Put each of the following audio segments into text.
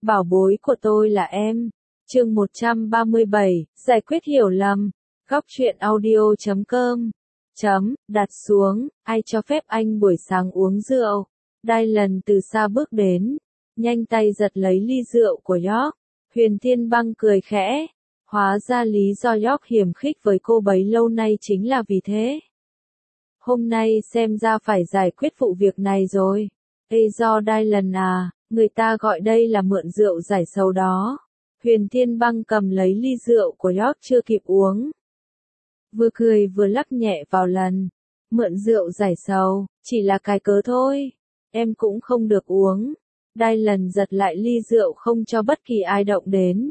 Bảo bối của tôi là em. Chương 137, giải quyết hiểu lầm. Góc truyện audio.com. Đặt xuống, ai cho phép anh buổi sáng uống rượu. Dylan từ xa bước đến, nhanh tay giật lấy ly rượu của York. Huyền Thiên Băng cười khẽ. Hóa ra lý do York hiềm khích với cô bấy lâu nay chính là vì thế. Hôm nay xem ra phải giải quyết vụ việc này rồi. Ê do Dylan à, người ta gọi đây là mượn rượu giải sầu đó. Huyền Thiên Băng cầm lấy ly rượu của York chưa kịp uống. Vừa cười vừa lắc nhẹ vào lần. Mượn rượu giải sầu, chỉ là cái cớ thôi. Em cũng không được uống. Dylan giật lại ly rượu không cho bất kỳ ai động đến.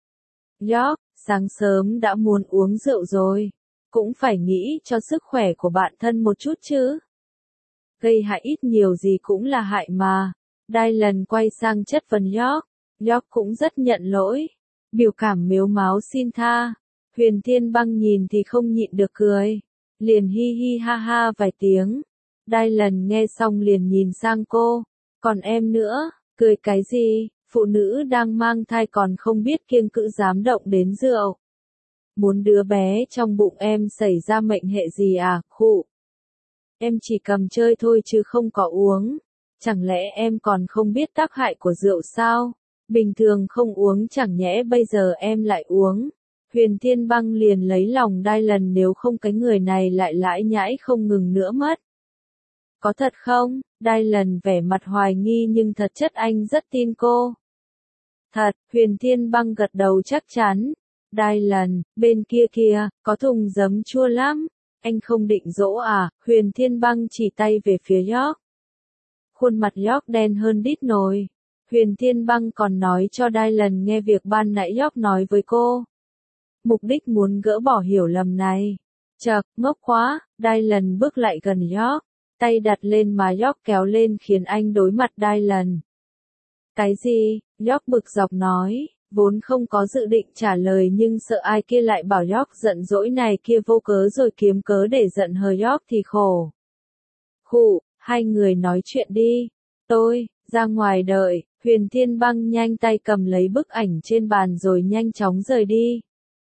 York, sáng sớm đã muốn uống rượu rồi. Cũng phải nghĩ cho sức khỏe của bạn thân một chút chứ. Gây hại ít nhiều gì cũng là hại mà. Dylan quay sang chất vấn York. York cũng rất nhận lỗi. Biểu cảm mếu máo xin tha. Huyền Thiên Băng nhìn thì không nhịn được cười. Liền hi hi ha ha vài tiếng. Dylan nghe xong liền nhìn sang cô. Còn em nữa, cười cái gì, phụ nữ đang mang thai còn không biết kiêng cữ dám động đến rượu. Muốn đứa bé trong bụng em xảy ra mệnh hệ gì à, khụ. Em chỉ cầm chơi thôi chứ không có uống. Chẳng lẽ em còn không biết tác hại của rượu sao? Bình thường không uống chẳng nhẽ bây giờ em lại uống. Huyền Thiên Băng liền lấy lòng Dylan nếu không cái người này lại lãi nhãi không ngừng nữa mất. Có thật không? Dylan vẻ mặt hoài nghi nhưng thật chất anh rất tin cô. Thật, Huyền Thiên Băng gật đầu chắc chắn. Dylan, bên kia kìa, có thùng giấm chua lắm. Anh không định dỗ à? Huyền Thiên Băng chỉ tay về phía York. Khuôn mặt York đen hơn đít nồi. Huyền Thiên Băng còn nói cho Dylan nghe việc ban nãy York nói với cô. Mục đích muốn gỡ bỏ hiểu lầm này. Chậc, ngốc quá. Dylan bước lại gần York. Tay đặt lên mà York kéo lên khiến anh đối mặt Dylan. Cái gì? York bực dọc nói. Vốn không có dự định trả lời nhưng sợ ai kia lại bảo York giận dỗi này kia vô cớ rồi kiếm cớ để giận hờn York thì khổ. Khụ, hai người nói chuyện đi. Tôi, ra ngoài đợi. Huyền Thiên Băng nhanh tay cầm lấy bức ảnh trên bàn rồi nhanh chóng rời đi.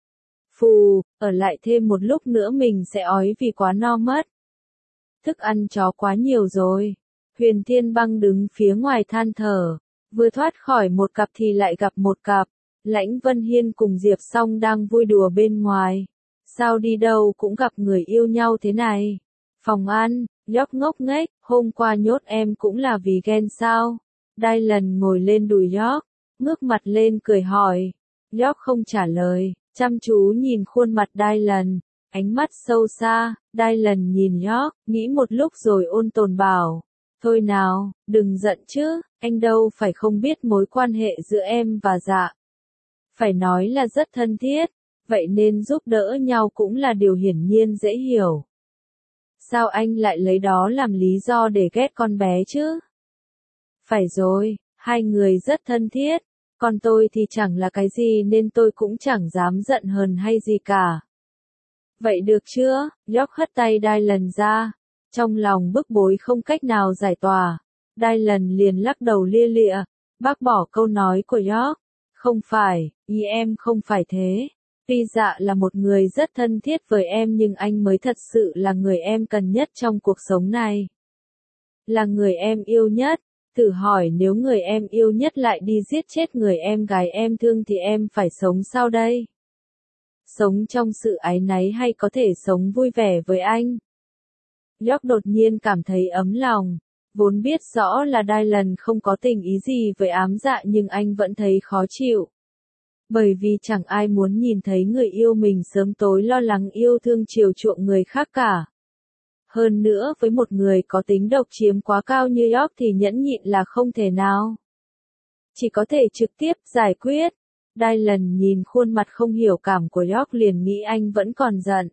Phù, ở lại thêm một lúc nữa mình sẽ ói vì quá no mất. Thức ăn chó quá nhiều rồi. Huyền Thiên Băng đứng phía ngoài than thở. Vừa thoát khỏi một cặp thì lại gặp một cặp. Lãnh Vân Hiên cùng Diệp Song đang vui đùa bên ngoài. Sao đi đâu cũng gặp người yêu nhau thế này. Phòng ăn, York ngốc nghếch, hôm qua nhốt em cũng là vì ghen sao. Dylan ngồi lên đùi York, ngước mặt lên cười hỏi. York không trả lời, chăm chú nhìn khuôn mặt Dylan, ánh mắt sâu xa. Dylan nhìn York, nghĩ một lúc rồi ôn tồn bảo. Thôi nào, đừng giận chứ, anh đâu phải không biết mối quan hệ giữa em và Dạ. Phải nói là rất thân thiết, vậy nên giúp đỡ nhau cũng là điều hiển nhiên dễ hiểu. Sao anh lại lấy đó làm lý do để ghét con bé chứ? Phải rồi, hai người rất thân thiết, còn tôi thì chẳng là cái gì nên tôi cũng chẳng dám giận hờn hay gì cả. Vậy được chưa? York hất tay Dylan ra, trong lòng bức bối không cách nào giải tỏa. Dylan liền lắc đầu lia lịa, bác bỏ câu nói của York. Không phải, ý em không phải thế. Tuy Dạ là một người rất thân thiết với em nhưng anh mới thật sự là người em cần nhất trong cuộc sống này. Là người em yêu nhất. Thử hỏi nếu người em yêu nhất lại đi giết chết người em gái em thương thì em phải sống sao đây? Sống trong sự áy náy hay có thể sống vui vẻ với anh? York đột nhiên cảm thấy ấm lòng. Vốn biết rõ là Dylan không có tình ý gì với ám dạ nhưng anh vẫn thấy khó chịu. Bởi vì chẳng ai muốn nhìn thấy người yêu mình sớm tối lo lắng yêu thương chiều chuộng người khác cả. Hơn nữa với một người có tính độc chiếm quá cao như York thì nhẫn nhịn là không thể nào. Chỉ có thể trực tiếp giải quyết. Dylan nhìn khuôn mặt không hiểu cảm của York liền nghĩ anh vẫn còn giận.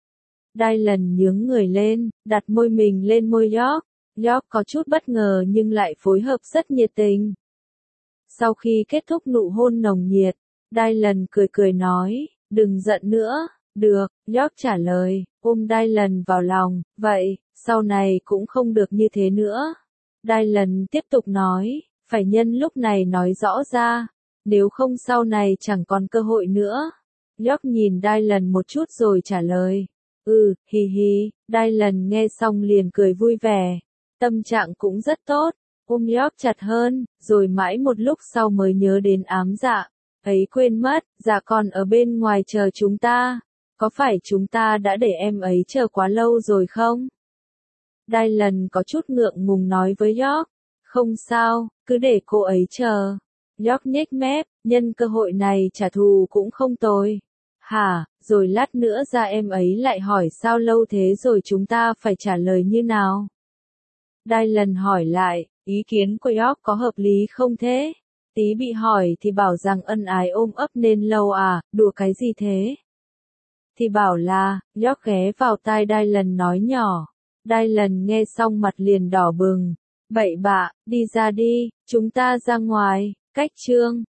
Dylan nhướng người lên, đặt môi mình lên môi York. York có chút bất ngờ nhưng lại phối hợp rất nhiệt tình. Sau khi kết thúc nụ hôn nồng nhiệt, Dylan cười cười nói, đừng giận nữa. Được, York trả lời, ôm Dylan vào lòng, vậy, sau này cũng không được như thế nữa. Dylan tiếp tục nói, Phải nhân lúc này nói rõ ra, nếu không sau này chẳng còn cơ hội nữa. York nhìn Dylan một chút rồi trả lời. Hì hì, Dylan nghe xong liền cười vui vẻ. Tâm trạng cũng rất tốt, ôm York chặt hơn, rồi mãi một lúc sau mới nhớ đến ám dạ. Ấy quên mất, dạ còn ở bên ngoài chờ chúng ta. Có phải chúng ta đã để em ấy chờ quá lâu rồi không? Dylan có chút ngượng ngùng nói với York. Không sao, cứ để cô ấy chờ. York nhếch mép, nhân cơ hội này trả thù cũng không tồi. Hả, rồi lát nữa ra em ấy lại hỏi sao lâu thế rồi chúng ta phải trả lời như nào? Dylan hỏi lại, ý kiến của York có hợp lý không thế? Tí bị hỏi thì bảo rằng ân ái ôm ấp nên lâu à, đùa cái gì thế? Thì bảo là, York ghé vào tai Dylan nói nhỏ. Dylan nghe xong mặt liền đỏ bừng. Bậy bạ, đi ra đi, chúng ta ra ngoài, cách chương.